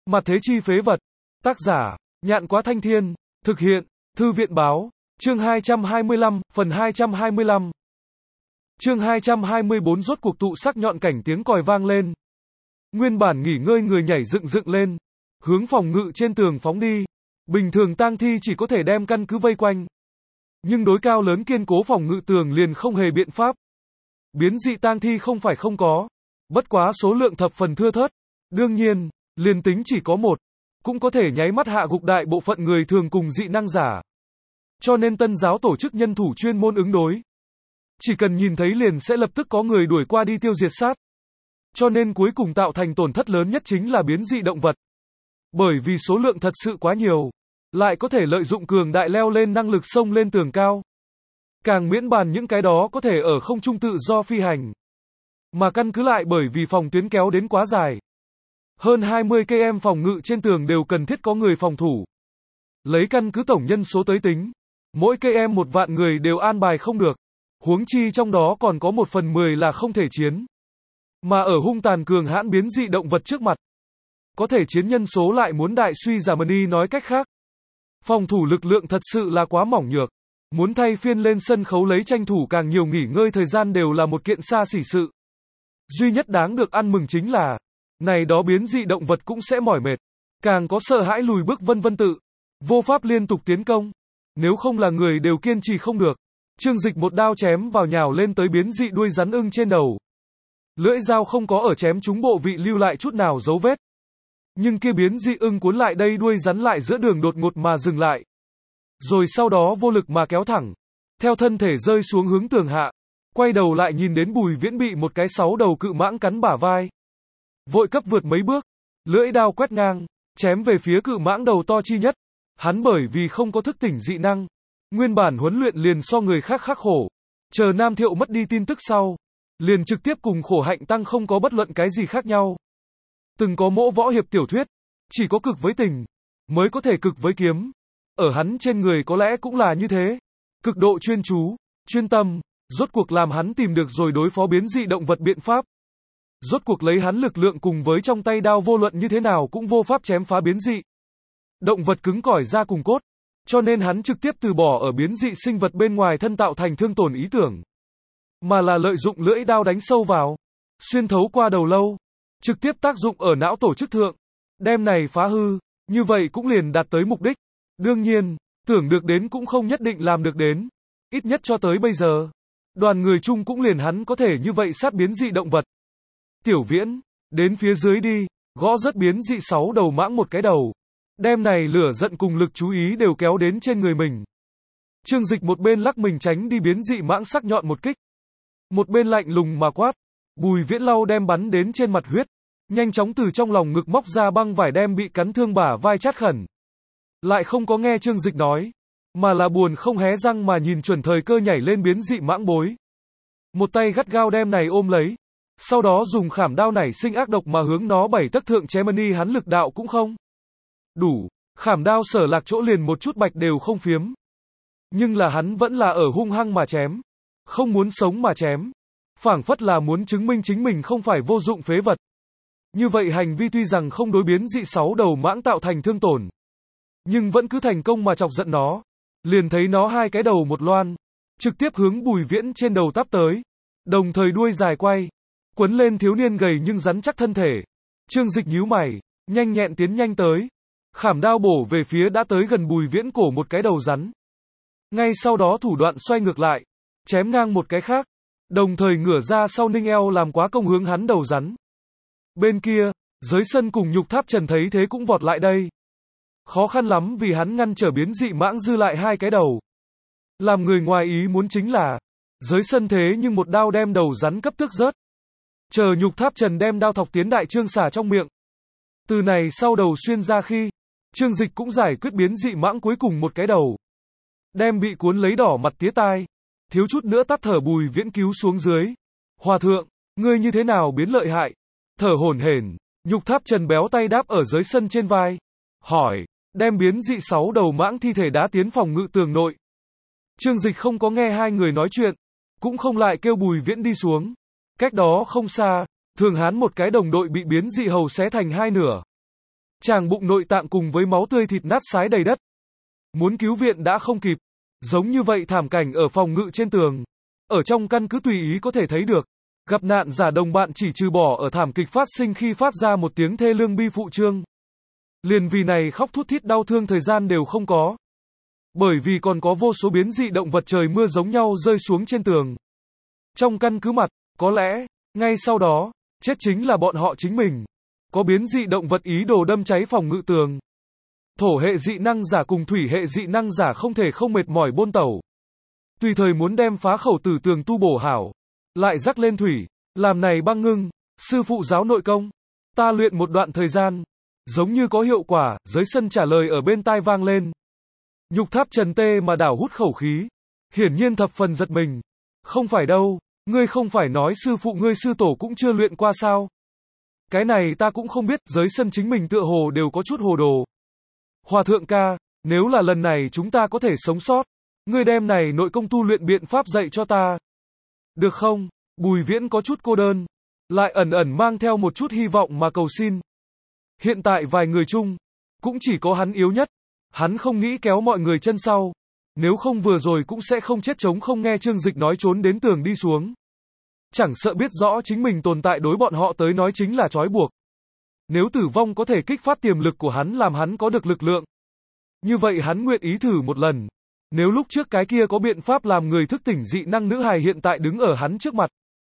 Mặt thế chi phế vật. Tác giả, Nhạn Quá Thanh Thiên. Thực hiện, Thư viện Báo. Chương 225, phần 225. Chương 224 rốt cuộc tụ sắc nhọn cảnh tiếng còi vang lên. Nguyên bản nghỉ ngơi người nhảy dựng dựng lên, hướng phòng ngự trên tường phóng đi. Bình thường tang thi chỉ có thể đem căn cứ vây quanh. Nhưng đối cao lớn kiên cố phòng ngự tường liền không hề biện pháp. Biến dị tang thi không phải không có, bất quá số lượng thập phần thưa thớt. Đương nhiên, liền tính chỉ có một, cũng có thể nháy mắt hạ gục đại bộ phận người thường cùng dị năng giả. Cho nên Tân giáo tổ chức nhân thủ chuyên môn ứng đối. Chỉ cần nhìn thấy liền sẽ lập tức có người đuổi qua đi tiêu diệt sát. Cho nên cuối cùng tạo thành tổn thất lớn nhất chính là biến dị động vật. Bởi vì số lượng thật sự quá nhiều, lại có thể lợi dụng cường đại leo lên năng lực xông lên tường cao. Càng miễn bàn những cái đó có thể ở không trung tự do phi hành. Mà căn cứ lại bởi vì phòng tuyến kéo đến quá dài. Hơn 20 km phòng ngự trên tường đều cần thiết có người phòng thủ. Lấy căn cứ tổng nhân số tới tính, mỗi km 1 vạn người đều an bài không được. Huống chi trong đó còn có 1/10 là không thể chiến. Mà ở hung tàn cường hãn biến dị động vật trước mặt, có thể chiến nhân số lại muốn đại suy giảm đi, nói cách khác. Phòng thủ lực lượng thật sự là quá mỏng nhược. Muốn thay phiên lên sân khấu lấy tranh thủ càng nhiều nghỉ ngơi thời gian đều là một kiện xa xỉ sự. Duy nhất đáng được ăn mừng chính là, này đó biến dị động vật cũng sẽ mỏi mệt, càng có sợ hãi lùi bước vân vân tự, vô pháp liên tục tiến công. Nếu không là người đều kiên trì không được. Trương Dịch một đao chém vào nhào lên tới biến dị đuôi rắn ưng trên đầu. Lưỡi dao không có ở chém trúng bộ vị lưu lại chút nào dấu vết. Nhưng kia biến dị ưng cuốn lại đây đuôi rắn lại giữa đường đột ngột mà dừng lại. Rồi sau đó vô lực mà kéo thẳng, theo thân thể rơi xuống hướng tường hạ. Quay đầu lại nhìn đến Bùi Viễn bị một cái 6 đầu cự mãng cắn bả vai. Vội cấp vượt mấy bước, lưỡi đao quét ngang, chém về phía cự mãng đầu to chi nhất. Hắn bởi vì không có thức tỉnh dị năng, nguyên bản huấn luyện liền so người khác khắc khổ. Chờ Nam Thiệu mất đi tin tức sau, liền trực tiếp cùng khổ hạnh tăng không có bất luận cái gì khác nhau. Từng có mỗ võ hiệp tiểu thuyết, chỉ có cực với tình, mới có thể cực với kiếm. Ở hắn trên người có lẽ cũng là như thế. Cực độ chuyên chú, chuyên tâm, rốt cuộc làm hắn tìm được rồi đối phó biến dị động vật biện pháp. Rốt cuộc lấy hắn lực lượng cùng với trong tay đao vô luận như thế nào cũng vô pháp chém phá biến dị động vật cứng cỏi ra cùng cốt. Cho nên hắn trực tiếp từ bỏ ở biến dị sinh vật bên ngoài thân tạo thành thương tổn ý tưởng. Mà là lợi dụng lưỡi đao đánh sâu vào, xuyên thấu qua đầu lâu, trực tiếp tác dụng ở não tổ chức thượng. Đem này phá hư, như vậy cũng liền đạt tới mục đích. Đương nhiên, tưởng được đến cũng không nhất định làm được đến. Ít nhất cho tới bây giờ, đoàn người chung cũng liền hắn có thể như vậy sát biến dị động vật. Tiểu Viễn, đến phía dưới đi, gõ rất biến dị 6 đầu mãng một cái đầu. Đem này lửa giận cùng lực chú ý đều kéo đến trên người mình. Trương Dịch một bên lắc mình tránh đi biến dị mãng sắc nhọn một kích. Một bên lạnh lùng mà quát. Bùi Viễn lau đem bắn đến trên mặt huyết. Nhanh chóng từ trong lòng ngực móc ra băng vải đem bị cắn thương bả vai chát khẩn. Lại không có nghe Trương Dịch nói, mà là buồn không hé răng mà nhìn chuẩn thời cơ nhảy lên biến dị mãng bối. Một tay gắt gao đem này ôm lấy. Sau đó dùng khảm đao nảy sinh ác độc mà hướng nó 7 tấc thượng chém đi, hắn lực đạo cũng không đủ, khảm đao sở lạc chỗ liền một chút bạch đều không phiếm. Nhưng là hắn vẫn là ở hung hăng mà chém, không muốn sống mà chém, phảng phất là muốn chứng minh chính mình không phải vô dụng phế vật. Như vậy hành vi tuy rằng không đối biến dị 6 đầu mãng tạo thành thương tổn, nhưng vẫn cứ thành công mà chọc giận nó. Liền thấy nó hai cái đầu một loan, trực tiếp hướng Bùi Viễn trên đầu táp tới, đồng thời đuôi dài quay, quấn lên thiếu niên gầy nhưng rắn chắc thân thể. Trương Dịch nhíu mày, nhanh nhẹn tiến nhanh tới, khảm đao bổ về phía đã tới gần Bùi Viễn cổ một cái đầu rắn. Ngay sau đó thủ đoạn xoay ngược lại, chém ngang một cái khác, đồng thời ngửa ra sau ninh eo làm quá công hướng hắn đầu rắn. Bên kia, Giới Sân cùng Nhục Tháp Trần thấy thế cũng vọt lại đây. Khó khăn lắm vì hắn ngăn trở biến dị mãng dư lại hai cái đầu. Làm người ngoài ý muốn chính là, Giới Sân thế nhưng một đao đem đầu rắn cấp tước rớt. Chờ Nhục Tháp Trần đem đao thọc tiến đại trương xả trong miệng. Từ này sau đầu xuyên ra khi, Trương Dịch cũng giải quyết biến dị mãng cuối cùng một cái đầu. Đem bị cuốn lấy đỏ mặt tía tai, thiếu chút nữa tắt thở Bùi Viễn cứu xuống dưới. Hòa thượng, ngươi như thế nào biến lợi hại? Thở hổn hển, Nhục Tháp Trần béo tay đáp ở Giới Sân trên vai. Hỏi, đem biến dị 6 đầu mãng thi thể đá tiến phòng ngự tường nội. Trương Dịch không có nghe hai người nói chuyện, cũng không lại kêu Bùi Viễn đi xuống. Cách đó không xa, Thường Hán một cái đồng đội bị biến dị hầu xé thành hai nửa. Tràng bụng nội tạng cùng với máu tươi thịt nát xái đầy đất. Muốn cứu viện đã không kịp. Giống như vậy thảm cảnh ở phòng ngự trên tường. Ở trong căn cứ tùy ý có thể thấy được. Gặp nạn giả đồng bạn chỉ trừ bỏ ở thảm kịch phát sinh khi phát ra một tiếng thê lương bi phụ trương. Liền vì này khóc thút thít đau thương thời gian đều không có. Bởi vì còn có vô số biến dị động vật trời mưa giống nhau rơi xuống trên tường. Trong căn cứ mặt, có lẽ, ngay sau đó, chết chính là bọn họ chính mình. Có biến dị động vật ý đồ đâm cháy phòng ngự tường. Thổ hệ dị năng giả cùng thủy hệ dị năng giả không thể không mệt mỏi bôn tẩu. Tùy thời muốn đem phá khẩu tử tường tu bổ hảo. Lại rắc lên thủy. Làm này băng ngưng. Sư phụ giáo nội công. Ta luyện một đoạn thời gian. Giống như có hiệu quả, dưới sân trả lời ở bên tai vang lên. Nhục tháp Trần Tê mà đảo hút khẩu khí. Hiển nhiên thập phần giật mình. Không phải đâu, ngươi không phải nói sư phụ ngươi sư tổ cũng chưa luyện qua sao? Cái này ta cũng không biết, dưới sân chính mình tựa hồ đều có chút hồ đồ. Hòa thượng ca, nếu là lần này chúng ta có thể sống sót, ngươi đem này nội công tu luyện biện pháp dạy cho ta. Được không? Bùi Viễn có chút cô đơn, lại ẩn ẩn mang theo một chút hy vọng mà cầu xin. Hiện tại vài người chung, cũng chỉ có hắn yếu nhất. Hắn không nghĩ kéo mọi người chân sau. Nếu không vừa rồi cũng sẽ không chết chống không nghe Trương Dịch nói trốn đến tường đi xuống. Chẳng sợ biết rõ chính mình tồn tại đối bọn họ tới nói chính là trói buộc. Nếu tử vong có thể kích phát tiềm lực của hắn làm hắn có được lực lượng. Như vậy hắn nguyện ý thử một lần. Nếu lúc trước cái kia có biện pháp làm người thức tỉnh dị năng nữ hài hiện tại đứng ở hắn trước mặt.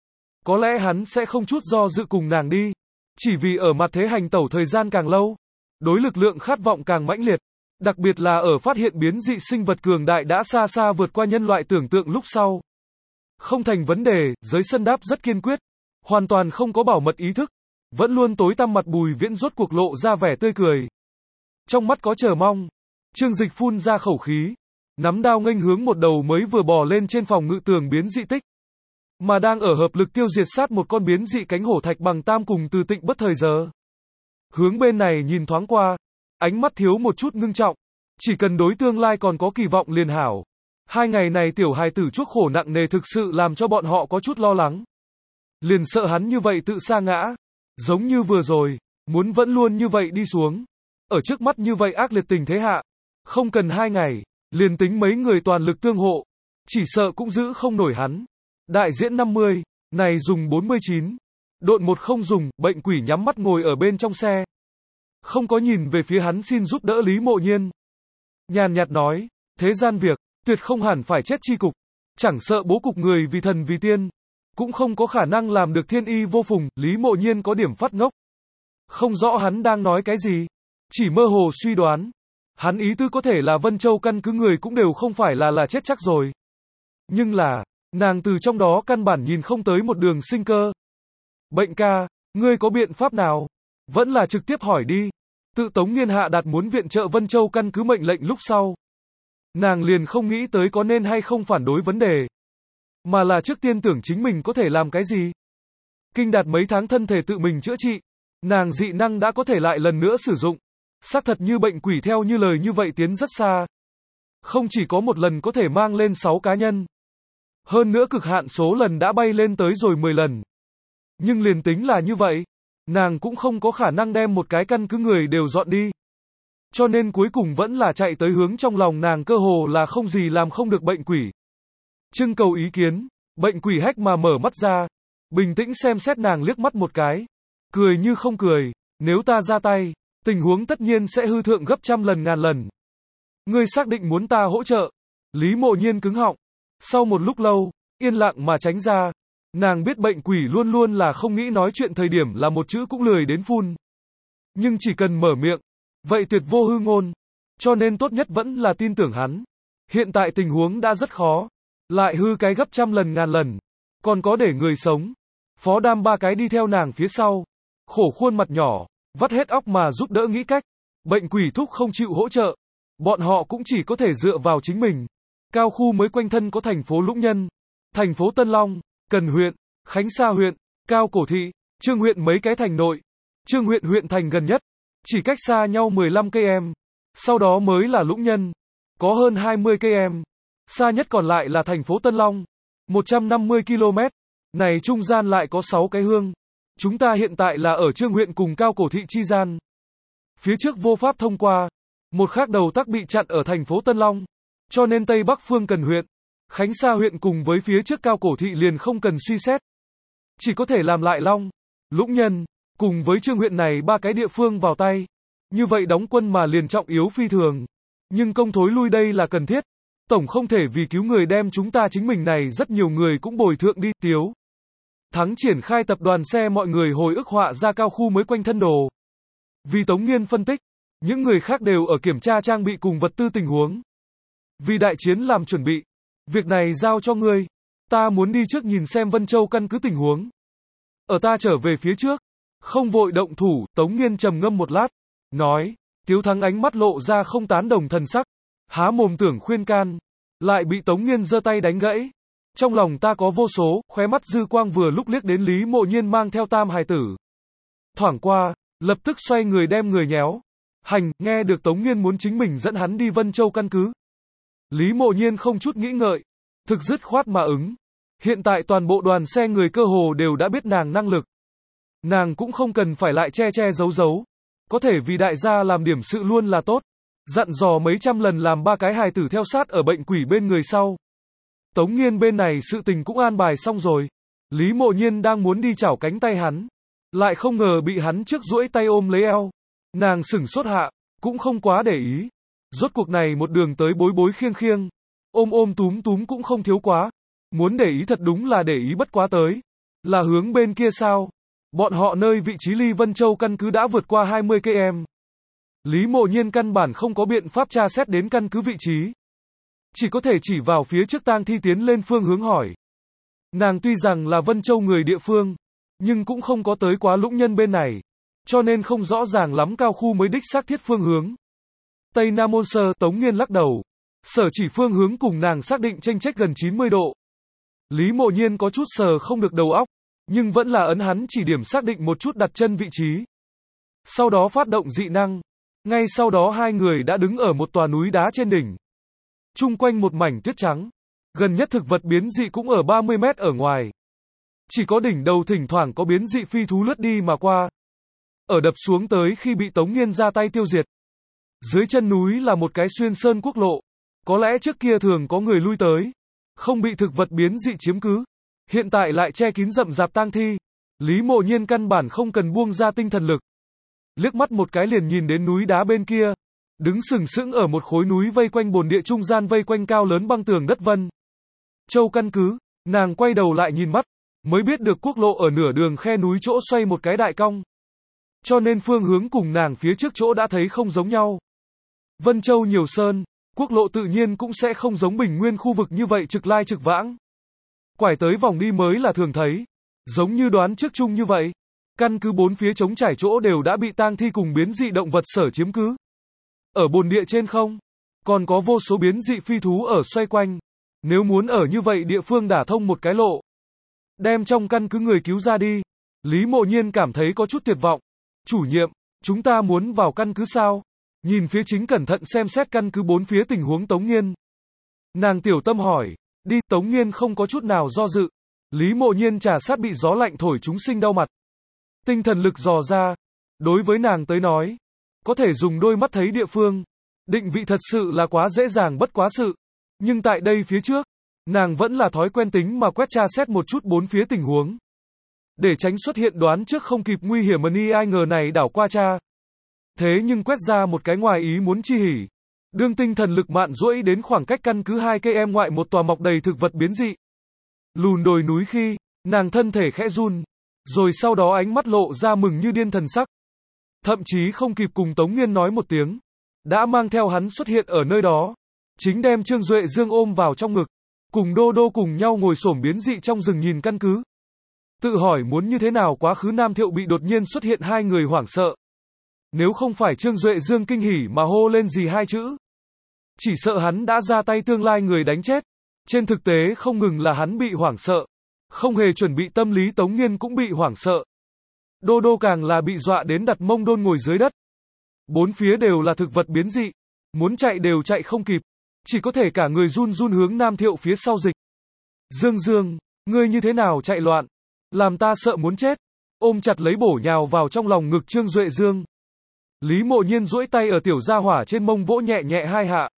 Có lẽ hắn sẽ không chút do dự cùng nàng đi. Chỉ vì ở mặt thế hành tẩu thời gian càng lâu. Đối lực lượng khát vọng càng mãnh liệt. Đặc biệt là ở phát hiện biến dị sinh vật cường đại đã xa xa vượt qua nhân loại tưởng tượng lúc sau. Không thành vấn đề, giới sân đáp rất kiên quyết. Hoàn toàn không có bảo mật ý thức. Vẫn luôn tối tăm mặt Bùi Viễn rốt cuộc lộ ra vẻ tươi cười. Trong mắt có chờ mong. Trương Dịch phun ra khẩu khí. Nắm đao nghênh hướng một đầu mới vừa bò lên trên phòng ngự tường biến dị tích. Mà đang ở hợp lực tiêu diệt sát một con biến dị cánh hổ thạch bằng tam cùng Từ Tịnh bất thời giờ. Hướng bên này nhìn thoáng qua. Ánh mắt thiếu một chút ngưng trọng. Chỉ cần đối tương lai còn có kỳ vọng liền hảo. 2 ngày này tiểu hài tử chuốc khổ nặng nề thực sự làm cho bọn họ có chút lo lắng. Liền sợ hắn như vậy tự sa ngã. Giống như vừa rồi, muốn vẫn luôn như vậy đi xuống. Ở trước mắt như vậy ác liệt tình thế hạ. Không cần 2 ngày, liền tính mấy người toàn lực tương hộ. Chỉ sợ cũng giữ không nổi hắn. Đại diễn 50, này dùng 49. Độn một không dùng, bệnh quỷ nhắm mắt ngồi ở bên trong xe. Không có nhìn về phía hắn xin giúp đỡ Lý Mộ Nhiên. Nhàn nhạt nói, thế gian việc, tuyệt không hẳn phải chết chi cục. Chẳng sợ bố cục người vì thần vì tiên. Cũng không có khả năng làm được thiên y vô phùng, Lý Mộ Nhiên có điểm phát ngốc. Không rõ hắn đang nói cái gì. Chỉ mơ hồ suy đoán. Hắn ý tư có thể là Vân Châu căn cứ người cũng đều không phải là chết chắc rồi. Nhưng là, nàng từ trong đó căn bản nhìn không tới một đường sinh cơ. Bệnh ca, ngươi có biện pháp nào? Vẫn là trực tiếp hỏi đi. Tự Tống Nghiên hạ đạt muốn viện trợ Vân Châu căn cứ mệnh lệnh lúc sau. Nàng liền không nghĩ tới có nên hay không phản đối vấn đề. Mà là trước tiên tưởng chính mình có thể làm cái gì. Kinh đạt mấy tháng thân thể tự mình chữa trị. Nàng dị năng đã có thể lại lần nữa sử dụng. Xác thật như bệnh quỷ theo như lời như vậy tiến rất xa. Không chỉ có một lần có thể mang lên 6 cá nhân. Hơn nữa cực hạn số lần đã bay lên tới rồi 10 lần. Nhưng liền tính là như vậy. Nàng cũng không có khả năng đem một cái căn cứ người đều dọn đi. Cho nên cuối cùng vẫn là chạy tới hướng trong lòng nàng cơ hồ là không gì làm không được bệnh quỷ. Trưng cầu ý kiến, bệnh quỷ hách mà mở mắt ra. Bình tĩnh xem xét nàng liếc mắt một cái. Cười như không cười, nếu ta ra tay, tình huống tất nhiên sẽ hư thượng gấp trăm lần ngàn lần. Ngươi xác định muốn ta hỗ trợ. Lý Mộ Nhiên cứng họng. Sau một lúc lâu, yên lặng mà tránh ra. Nàng biết bệnh quỷ luôn luôn là không nghĩ nói chuyện thời điểm là một chữ cũng lười đến phun. Nhưng chỉ cần mở miệng, vậy tuyệt vô hư ngôn. Cho nên tốt nhất vẫn là tin tưởng hắn. Hiện tại tình huống đã rất khó. Lại hư cái gấp trăm lần ngàn lần. Còn có để người sống. Phó Đam 3 cái đi theo nàng phía sau. Khổ khuôn mặt nhỏ, vắt hết óc mà giúp đỡ nghĩ cách. Bệnh quỷ thúc không chịu hỗ trợ. Bọn họ cũng chỉ có thể dựa vào chính mình. Cao khu mới quanh thân có thành phố Lũng Nhân, thành phố Tân Long, Cần huyện, Khánh Sa huyện, Cao Cổ Thị, Trương huyện mấy cái thành nội. Trương huyện huyện thành gần nhất, chỉ cách xa nhau 15 km. Sau đó mới là Lũng Nhân, có hơn 20 km. Xa nhất còn lại là thành phố Tân Long, 150 km. Này trung gian lại có 6 cái hương. Chúng ta hiện tại là ở Trương huyện cùng Cao Cổ Thị chi gian. Phía trước vô pháp thông qua. Một khác đầu tắc bị chặn ở thành phố Tân Long. Cho nên Tây Bắc Phương Cần huyện, Khánh Sa huyện cùng với phía trước Cao Cổ thị liền không cần suy xét. Chỉ có thể làm lại Long, Lũng Nhân, cùng với Trương huyện này ba cái địa phương vào tay. Như vậy đóng quân mà liền trọng yếu phi thường. Nhưng công thối lui đây là cần thiết. Tổng không thể vì cứu người đem chúng ta chính mình này rất nhiều người cũng bồi thượng đi. Tiếu Thắng triển khai tập đoàn xe mọi người hồi ức họa ra cao khu mới quanh thân đồ. Vì Tống Nghiên phân tích, những người khác đều ở kiểm tra trang bị cùng vật tư tình huống. Vì đại chiến làm chuẩn bị, việc này giao cho ngươi. Ta muốn đi trước nhìn xem Vân Châu căn cứ tình huống. Ở ta trở về phía trước, không vội động thủ. Tống Nghiên trầm ngâm một lát, nói. Tiếu Thắng ánh mắt lộ ra không tán đồng thần sắc, há mồm tưởng khuyên can, lại bị Tống Nghiên giơ tay đánh gãy. Trong lòng ta có vô số, khóe mắt dư quang vừa lúc liếc đến Lý Mộ Nhiên mang theo tam hài tử. Thoảng qua, lập tức xoay người đem người nhéo. Hành, nghe được Tống Nghiên muốn chính mình dẫn hắn đi Vân Châu căn cứ. Lý Mộ Nhiên không chút nghĩ ngợi, thực dứt khoát mà ứng. Hiện tại toàn bộ đoàn xe người cơ hồ đều đã biết nàng năng lực. Nàng cũng không cần phải lại che che giấu giấu. Có thể vì đại gia làm điểm sự luôn là tốt. Dặn dò mấy trăm lần làm ba cái hài tử theo sát ở bệnh quỷ bên người sau. Tống Nghiên bên này sự tình cũng an bài xong rồi. Lý Mộ Nhiên đang muốn đi chảo cánh tay hắn. Lại không ngờ bị hắn trước duỗi tay ôm lấy eo. Nàng sửng sốt hạ, cũng không quá để ý. Rốt cuộc này một đường tới bối bối khiêng khiêng. Ôm ôm túm túm cũng không thiếu quá. Muốn để ý thật đúng là để ý bất quá tới. Là hướng bên kia sao? Bọn họ nơi vị trí ly Vân Châu căn cứ đã vượt qua 20 km. Lý Mộ Nhiên căn bản không có biện pháp tra xét đến căn cứ vị trí. Chỉ có thể chỉ vào phía trước tang thi tiến lên phương hướng hỏi. Nàng tuy rằng là Vân Châu người địa phương, nhưng cũng không có tới quá Lũng Nhân bên này. Cho nên không rõ ràng lắm cao khu mới đích xác thiết phương hướng. Tây Nam Môn Sơ, Tống Nghiên lắc đầu. Sở chỉ phương hướng cùng nàng xác định chênh chếch gần 90 độ. Lý Mộ Nhiên có chút sờ không được đầu óc, nhưng vẫn là ấn hắn chỉ điểm xác định một chút đặt chân vị trí. Sau đó phát động dị năng. Ngay sau đó hai người đã đứng ở một tòa núi đá trên đỉnh. Chung quanh một mảnh tuyết trắng. Gần nhất thực vật biến dị cũng ở 30 mét ở ngoài. Chỉ có đỉnh đầu thỉnh thoảng có biến dị phi thú lướt đi mà qua. Ở đập xuống tới khi bị Tống Nghiên ra tay tiêu diệt. Dưới chân núi là một cái xuyên sơn quốc lộ. Có lẽ trước kia thường có người lui tới. Không bị thực vật biến dị chiếm cứ. Hiện tại lại che kín rậm rạp tang thi. Lý Mộ Nhiên căn bản không cần buông ra tinh thần lực. Liếc mắt một cái liền nhìn đến núi đá bên kia. Đứng sừng sững ở một khối núi vây quanh bồn địa trung gian vây quanh cao lớn băng tường đất Vân Châu căn cứ. Nàng quay đầu lại nhìn mắt. Mới biết được quốc lộ ở nửa đường khe núi chỗ xoay một cái đại cong. Cho nên phương hướng cùng nàng phía trước chỗ đã thấy không giống nhau. Vân Châu nhiều sơn, quốc lộ tự nhiên cũng sẽ không giống Bình Nguyên khu vực như vậy trực lai trực vãng. Quải tới vòng đi mới là thường thấy. Giống như đoán trước chung như vậy. Căn cứ bốn phía trống trải chỗ đều đã bị tang thi cùng biến dị động vật sở chiếm cứ. Ở bồn địa trên không, còn có vô số biến dị phi thú ở xoay quanh. Nếu muốn ở như vậy địa phương đả thông một cái lộ, đem trong căn cứ người cứu ra đi. Lý Mộ Nhiên cảm thấy có chút tuyệt vọng. Chủ nhiệm, chúng ta muốn vào căn cứ sao? Nhìn phía chính cẩn thận xem xét căn cứ bốn phía tình huống Tống Nghiên. Nàng tiểu tâm hỏi, đi. Tống Nghiên không có chút nào do dự. Lý Mộ Nhiên trà sát bị gió lạnh thổi chúng sinh đau mặt. Tinh thần lực dò ra. Đối với nàng tới nói, có thể dùng đôi mắt thấy địa phương. Định vị thật sự là quá dễ dàng bất quá sự. Nhưng tại đây phía trước, nàng vẫn là thói quen tính mà quét tra xét một chút bốn phía tình huống. Để tránh xuất hiện đoán trước không kịp nguy hiểm mà ni ai ngờ này đảo qua cha. Thế nhưng quét ra một cái ngoài ý muốn chi hỉ. Đương tinh thần lực mạn duỗi đến khoảng cách căn cứ 2 km ngoại một tòa mọc đầy thực vật biến dị. Lùn đồi núi khi, nàng thân thể khẽ run. Rồi sau đó ánh mắt lộ ra mừng như điên thần sắc. Thậm chí không kịp cùng Tống Nghiên nói một tiếng. Đã mang theo hắn xuất hiện ở nơi đó. Chính đem Trương Duệ Dương ôm vào trong ngực. Cùng Đô Đô cùng nhau ngồi xổm biến dị trong rừng nhìn căn cứ. Tự hỏi muốn như thế nào quá khứ Nam Thiệu bị đột nhiên xuất hiện hai người hoảng sợ. Nếu không phải Trương Duệ Dương kinh hỉ mà hô lên gì hai chữ. Chỉ sợ hắn đã ra tay tương lai người đánh chết. Trên thực tế không ngừng là hắn bị hoảng sợ. Không hề chuẩn bị tâm lý Tống Nghiên cũng bị hoảng sợ. Đô Đô càng là bị dọa đến đặt mông đôn ngồi dưới đất. Bốn phía đều là thực vật biến dị. Muốn chạy đều chạy không kịp. Chỉ có thể cả người run run hướng Nam Thiệu phía sau dịch. Dương Dương, ngươi như thế nào chạy loạn? Làm ta sợ muốn chết. Ôm chặt lấy bổ nhào vào trong lòng ngực Trương Duệ Dương. Lý Mộ Nhiên duỗi tay ở tiểu gia hỏa trên mông vỗ nhẹ nhẹ hai hạ.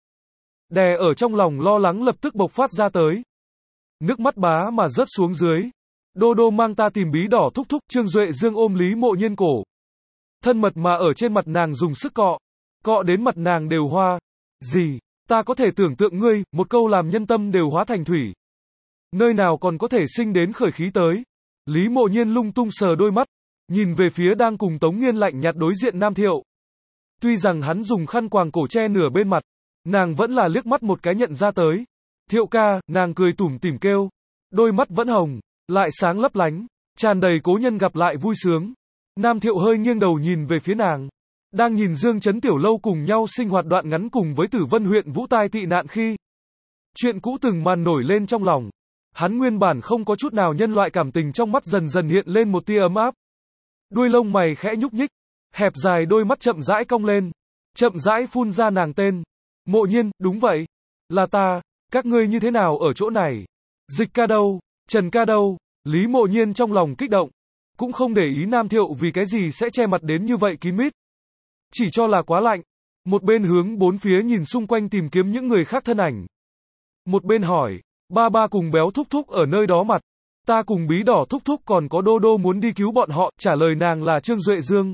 Đè ở trong lòng lo lắng lập tức bộc phát ra tới. Nước mắt bá mà rớt xuống dưới. Đô đô mang ta tìm bí đỏ thúc thúc. Trương Duệ Dương ôm Lý Mộ Nhiên cổ. Thân mật mà ở trên mặt nàng dùng sức cọ. Cọ đến mặt nàng đều hoa. Gì? Ta có thể tưởng tượng ngươi, một câu làm nhân tâm đều hóa thành thủy. Nơi nào còn có thể sinh đến khởi khí tới. Lý Mộ Nhiên lung tung sờ đôi mắt. Nhìn về phía đang cùng Tống Nghiên lạnh nhạt đối diện Nam Thiệu. Tuy rằng hắn dùng khăn quàng cổ che nửa bên mặt. Nàng vẫn là liếc mắt một cái nhận ra tới. Thiệu ca, nàng cười tủm tỉm kêu. Đôi mắt vẫn hồng, lại sáng lấp lánh. Tràn đầy cố nhân gặp lại vui sướng. Nam Thiệu hơi nghiêng đầu nhìn về phía nàng. Đang nhìn Dương Trấn Tiểu Lâu cùng nhau sinh hoạt đoạn ngắn cùng với Tử Vân huyện Vũ Tai tị nạn khi. Chuyện cũ từng màn nổi lên trong lòng. Hắn nguyên bản không có chút nào nhân loại cảm tình trong mắt dần dần hiện lên một tia ấm áp. Đuôi lông mày khẽ nhúc nhích. Hẹp dài đôi mắt chậm rãi cong lên. Chậm rãi phun ra nàng tên. Mộ Nhiên, đúng vậy. Là ta, các ngươi như thế nào ở chỗ này? Dịch ca đâu? Trần ca đâu? Lý Mộ Nhiên trong lòng kích động. Cũng không để ý Nam Thiệu vì cái gì sẽ che mặt đến như vậy kín mít. Chỉ cho là quá lạnh. Một bên hướng bốn phía nhìn xung quanh tìm kiếm những người khác thân ảnh. Một bên hỏi, ba ba cùng béo thúc thúc ở nơi đó mặt. Ta cùng bí đỏ thúc thúc còn có đô đô muốn đi cứu bọn họ, trả lời nàng là Trương Duệ Dương.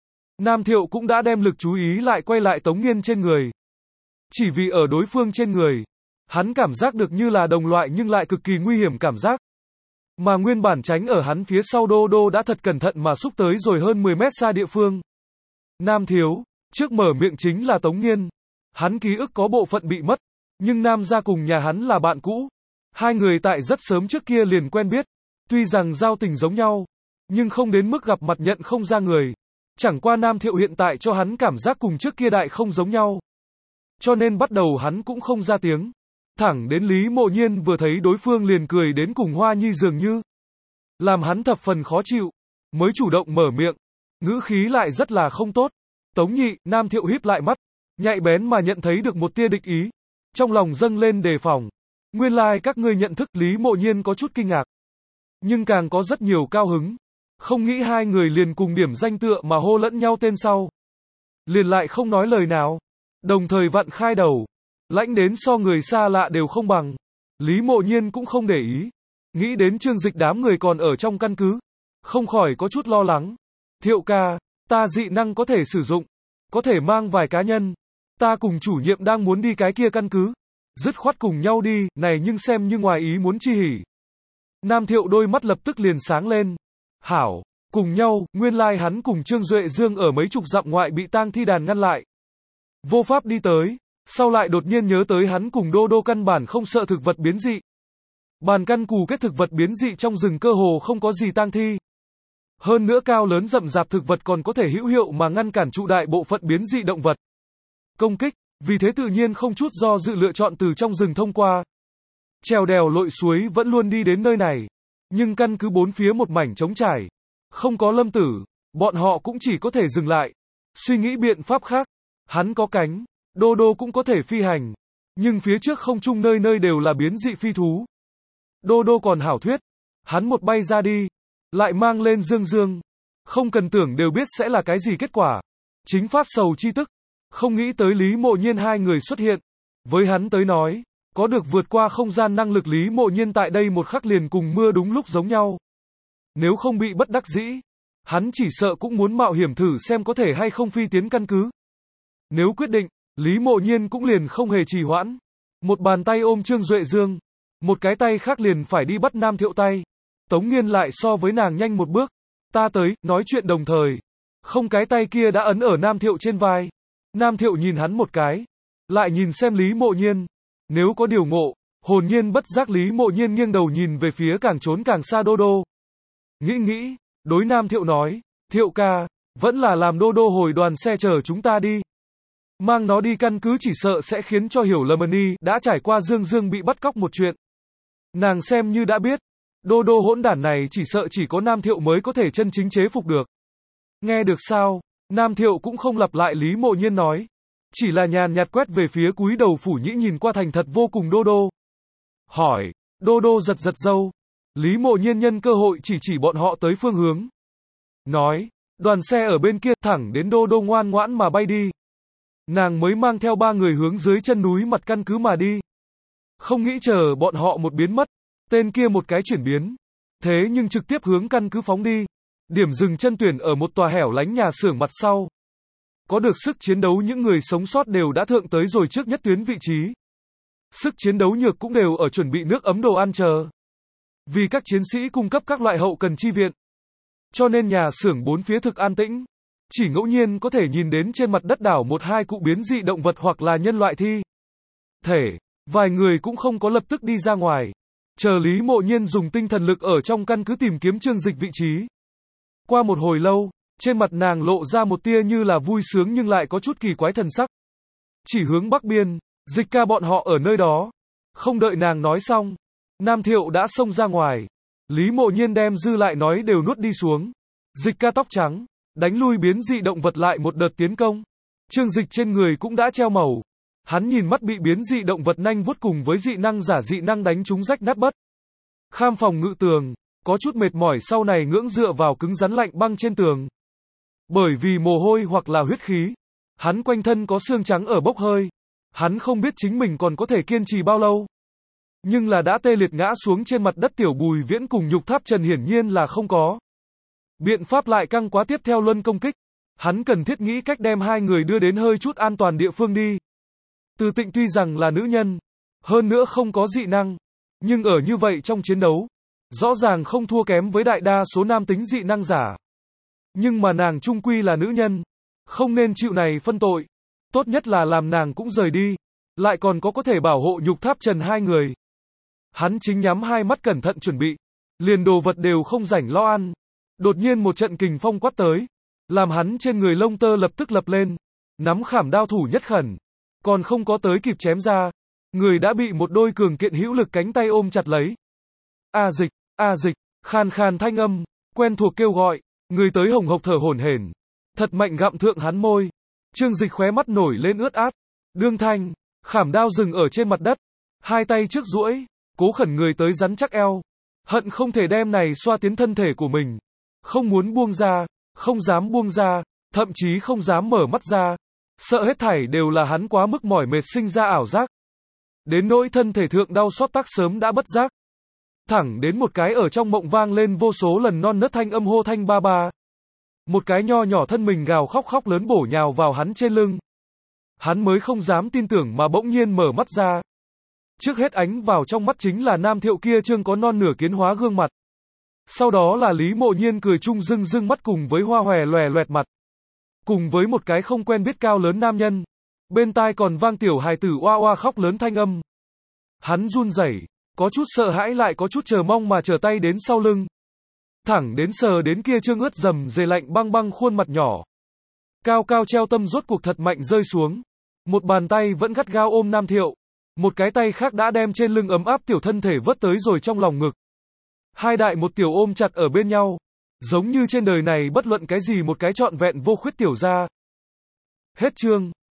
Nam Thiệu cũng đã đem lực chú ý lại quay lại Tống Nghiên trên người. Chỉ vì ở đối phương trên người, hắn cảm giác được như là đồng loại nhưng lại cực kỳ nguy hiểm cảm giác. Mà nguyên bản tránh ở hắn phía sau đô đô đã thật cẩn thận mà xúc tới rồi hơn 10 mét xa địa phương. Nam Thiếu, trước mở miệng chính là Tống Nghiên. Hắn ký ức có bộ phận bị mất, nhưng Nam gia cùng nhà hắn là bạn cũ. Hai người tại rất sớm trước kia liền quen biết. Tuy rằng giao tình giống nhau, nhưng không đến mức gặp mặt nhận không ra người. Chẳng qua Nam Thiệu hiện tại cho hắn cảm giác cùng trước kia đại không giống nhau. Cho nên bắt đầu hắn cũng không ra tiếng. Thẳng đến Lý Mộ Nhiên vừa thấy đối phương liền cười đến cùng Hoa Nhi dường như. Làm hắn thập phần khó chịu. Mới chủ động mở miệng. Ngữ khí lại rất là không tốt. Tống nhị, Nam Thiệu híp lại mắt. Nhạy bén mà nhận thấy được một tia địch ý. Trong lòng dâng lên đề phòng. Nguyên lai các ngươi nhận thức. Lý Mộ Nhiên có chút kinh ngạc. Nhưng càng có rất nhiều cao hứng. Không nghĩ hai người liền cùng điểm danh tựa mà hô lẫn nhau tên sau. Liền lại không nói lời nào. Đồng thời vặn khai đầu. Lãnh đến so người xa lạ đều không bằng. Lý Mộ Nhiên cũng không để ý. Nghĩ đến Trương Dịch đám người còn ở trong căn cứ. Không khỏi có chút lo lắng. Thiệu ca, ta dị năng có thể sử dụng. Có thể mang vài cá nhân. Ta cùng chủ nhiệm đang muốn đi cái kia căn cứ. Dứt khoát cùng nhau đi, này nhưng xem như ngoài ý muốn chi hỉ. Nam Thiệu đôi mắt lập tức liền sáng lên. Hảo, cùng nhau, nguyên lai hắn cùng Trương Duệ Dương ở mấy chục dặm ngoại bị tang thi đàn ngăn lại. Vô pháp đi tới, sau lại đột nhiên nhớ tới hắn cùng đô đô căn bản không sợ thực vật biến dị. Bàn căn cù kết thực vật biến dị trong rừng cơ hồ không có gì tang thi. Hơn nữa cao lớn rậm rạp thực vật còn có thể hữu hiệu mà ngăn cản trụ đại bộ phận biến dị động vật công kích, vì thế tự nhiên không chút do dự lựa chọn từ trong rừng thông qua. Trèo đèo lội suối vẫn luôn đi đến nơi này, nhưng căn cứ bốn phía một mảnh trống trải, không có lâm tử, bọn họ cũng chỉ có thể dừng lại, suy nghĩ biện pháp khác. Hắn có cánh, đô đô cũng có thể phi hành, nhưng phía trước không trung nơi nơi đều là biến dị phi thú. Đô đô còn hảo thuyết, hắn một bay ra đi, lại mang lên Dương Dương, không cần tưởng đều biết sẽ là cái gì kết quả. Chính phát sầu chi tức, không nghĩ tới Lý Mộ Nhiên hai người xuất hiện. Với hắn tới nói, có được vượt qua không gian năng lực Lý Mộ Nhiên tại đây một khắc liền cùng mưa đúng lúc giống nhau. Nếu không bị bất đắc dĩ, hắn chỉ sợ cũng muốn mạo hiểm thử xem có thể hay không phi tiến căn cứ. Nếu quyết định, Lý Mộ Nhiên cũng liền không hề trì hoãn. Một bàn tay ôm Trương Duệ Dương, một cái tay khác liền phải đi bắt Nam Thiệu tay. Tống Nghiên lại so với nàng nhanh một bước. Ta tới, nói chuyện đồng thời. Không cái tay kia đã ấn ở Nam Thiệu trên vai. Nam Thiệu nhìn hắn một cái. Lại nhìn xem Lý Mộ Nhiên. Nếu có điều ngộ, hồn nhiên bất giác Lý Mộ Nhiên nghiêng đầu nhìn về phía càng trốn càng xa đô đô. Nghĩ, đối Nam Thiệu nói. Thiệu ca, vẫn là làm đô đô hồi đoàn xe chở chúng ta đi. Mang nó đi căn cứ chỉ sợ sẽ khiến cho hiểu lầm đi, đã trải qua Dương Dương bị bắt cóc một chuyện. Nàng xem như đã biết. Đô đô hỗn đản này chỉ sợ chỉ có Nam Thiệu mới có thể chân chính chế phục được. Nghe được sao? Nam Thiệu cũng không lặp lại Lý Mộ Nhiên nói. Chỉ là nhàn nhạt quét về phía cúi đầu Phủ Nhĩ nhìn qua thành thật vô cùng đô đô. Hỏi, đô đô giật giật râu. Lý Mộ Nhiên nhân cơ hội chỉ bọn họ tới phương hướng. Nói, Đoàn xe ở bên kia, thẳng đến Đô Đô ngoan ngoãn mà bay đi. Nàng mới mang theo 3 người hướng dưới chân núi mặt căn cứ mà đi. Không nghĩ chờ bọn họ một biến mất, tên kia một cái chuyển biến. Thế nhưng trực tiếp hướng căn cứ phóng đi. Điểm dừng chân tuyển ở một tòa hẻo lánh nhà xưởng mặt sau. Có được sức chiến đấu những người sống sót đều đã thượng tới rồi trước nhất tuyến vị trí. Sức chiến đấu nhược cũng đều ở chuẩn bị nước ấm đồ ăn chờ. Vì các chiến sĩ cung cấp các loại hậu cần chi viện. Cho nên nhà xưởng bốn phía thực an tĩnh. Chỉ ngẫu nhiên có thể nhìn đến trên mặt đất đảo một hai cụ biến dị động vật hoặc là nhân loại thi thể. Vài người cũng không có lập tức đi ra ngoài. Chờ Lý Mộ Nhiên dùng tinh thần lực ở trong căn cứ tìm kiếm Trương Dịch vị trí. Qua một hồi lâu, trên mặt nàng lộ ra một tia như là vui sướng nhưng lại có chút kỳ quái thần sắc. Chỉ hướng bắc biên, Dịch ca bọn họ ở nơi đó. Không đợi nàng nói xong, Nam Thiệu đã xông ra ngoài. Lý Mộ Nhiên đem dư lại nói đều nuốt đi xuống. Dịch ca tóc trắng, đánh lui biến dị động vật lại một đợt tiến công. Trương Dịch trên người cũng đã treo màu. Hắn nhìn mắt bị biến dị động vật nanh vuốt cùng với dị năng giả dị năng đánh trúng rách nát bất. Kham phòng ngự tường, có chút mệt mỏi sau này ngưỡng dựa vào cứng rắn lạnh băng trên tường. Bởi vì mồ hôi hoặc là huyết khí, hắn quanh thân có xương trắng ở bốc hơi. Hắn không biết chính mình còn có thể kiên trì bao lâu. Nhưng là đã tê liệt ngã xuống trên mặt đất Tiểu Bùi Viễn cùng Nhục Tháp Trần hiển nhiên là không có. Biện pháp lại căng quá tiếp theo luân công kích. Hắn cần thiết nghĩ cách đem hai người đưa đến hơi chút an toàn địa phương đi. Từ Tịnh tuy rằng là nữ nhân, hơn nữa không có dị năng, nhưng ở như vậy trong chiến đấu, rõ ràng không thua kém với đại đa số nam tính dị năng giả. Nhưng mà nàng chung quy là nữ nhân, không nên chịu này phân tội. Tốt nhất là làm nàng cũng rời đi, lại còn có thể bảo hộ Nhục Tháp Trần hai người. Hắn chính nhắm hai mắt cẩn thận chuẩn bị, liền đồ vật đều không rảnh lo ăn. Đột nhiên một trận kình phong quát tới, làm hắn trên người lông tơ lập tức lập lên, nắm khảm đao thủ nhất khẩn, còn không có tới kịp chém ra, người đã bị một đôi cường kiện hữu lực cánh tay ôm chặt lấy. A Dịch, khàn khàn thanh âm, quen thuộc kêu gọi, người tới hồng hộc thở hổn hển, thật mạnh gặm thượng hắn môi. Trương Dịch khóe mắt nổi lên ướt át, đương thanh, khảm đao dừng ở trên mặt đất, hai tay trước duỗi, cố khẩn người tới rắn chắc eo, hận không thể đem này xoa tiến thân thể của mình, không muốn buông ra, không dám buông ra, thậm chí không dám mở mắt ra, sợ hết thảy đều là hắn quá mức mỏi mệt sinh ra ảo giác. Đến nỗi thân thể thượng đau xót tác sớm đã bất giác. Thẳng đến một cái ở trong mộng vang lên vô số lần non nớt thanh âm hô thanh ba ba. Một cái nho nhỏ thân mình gào khóc khóc lớn bổ nhào vào hắn trên lưng. Hắn mới không dám tin tưởng mà bỗng nhiên mở mắt ra. Trước hết ánh vào trong mắt chính là Nam Thiệu kia trương có non nửa kiến hóa gương mặt. Sau đó là Lý Mộ Nhiên cười chung rưng rưng mắt cùng với hoa hòe lòe loẹt mặt. Cùng với một cái không quen biết cao lớn nam nhân. Bên tai còn vang tiểu hài tử oa oa khóc lớn thanh âm. Hắn run rẩy, có chút sợ hãi lại có chút chờ mong mà trở tay đến sau lưng. Thẳng đến sờ đến kia trương ướt dầm dề lạnh băng băng khuôn mặt nhỏ. Cao cao treo tâm rốt cuộc thật mạnh rơi xuống. Một bàn tay vẫn gắt gao ôm Nam Thiệu. Một cái tay khác đã đem trên lưng ấm áp tiểu thân thể vớt tới rồi trong lòng ngực. Hai đại một tiểu ôm chặt ở bên nhau. Giống như trên đời này bất luận cái gì một cái trọn vẹn vô khuyết tiểu ra. Hết chương.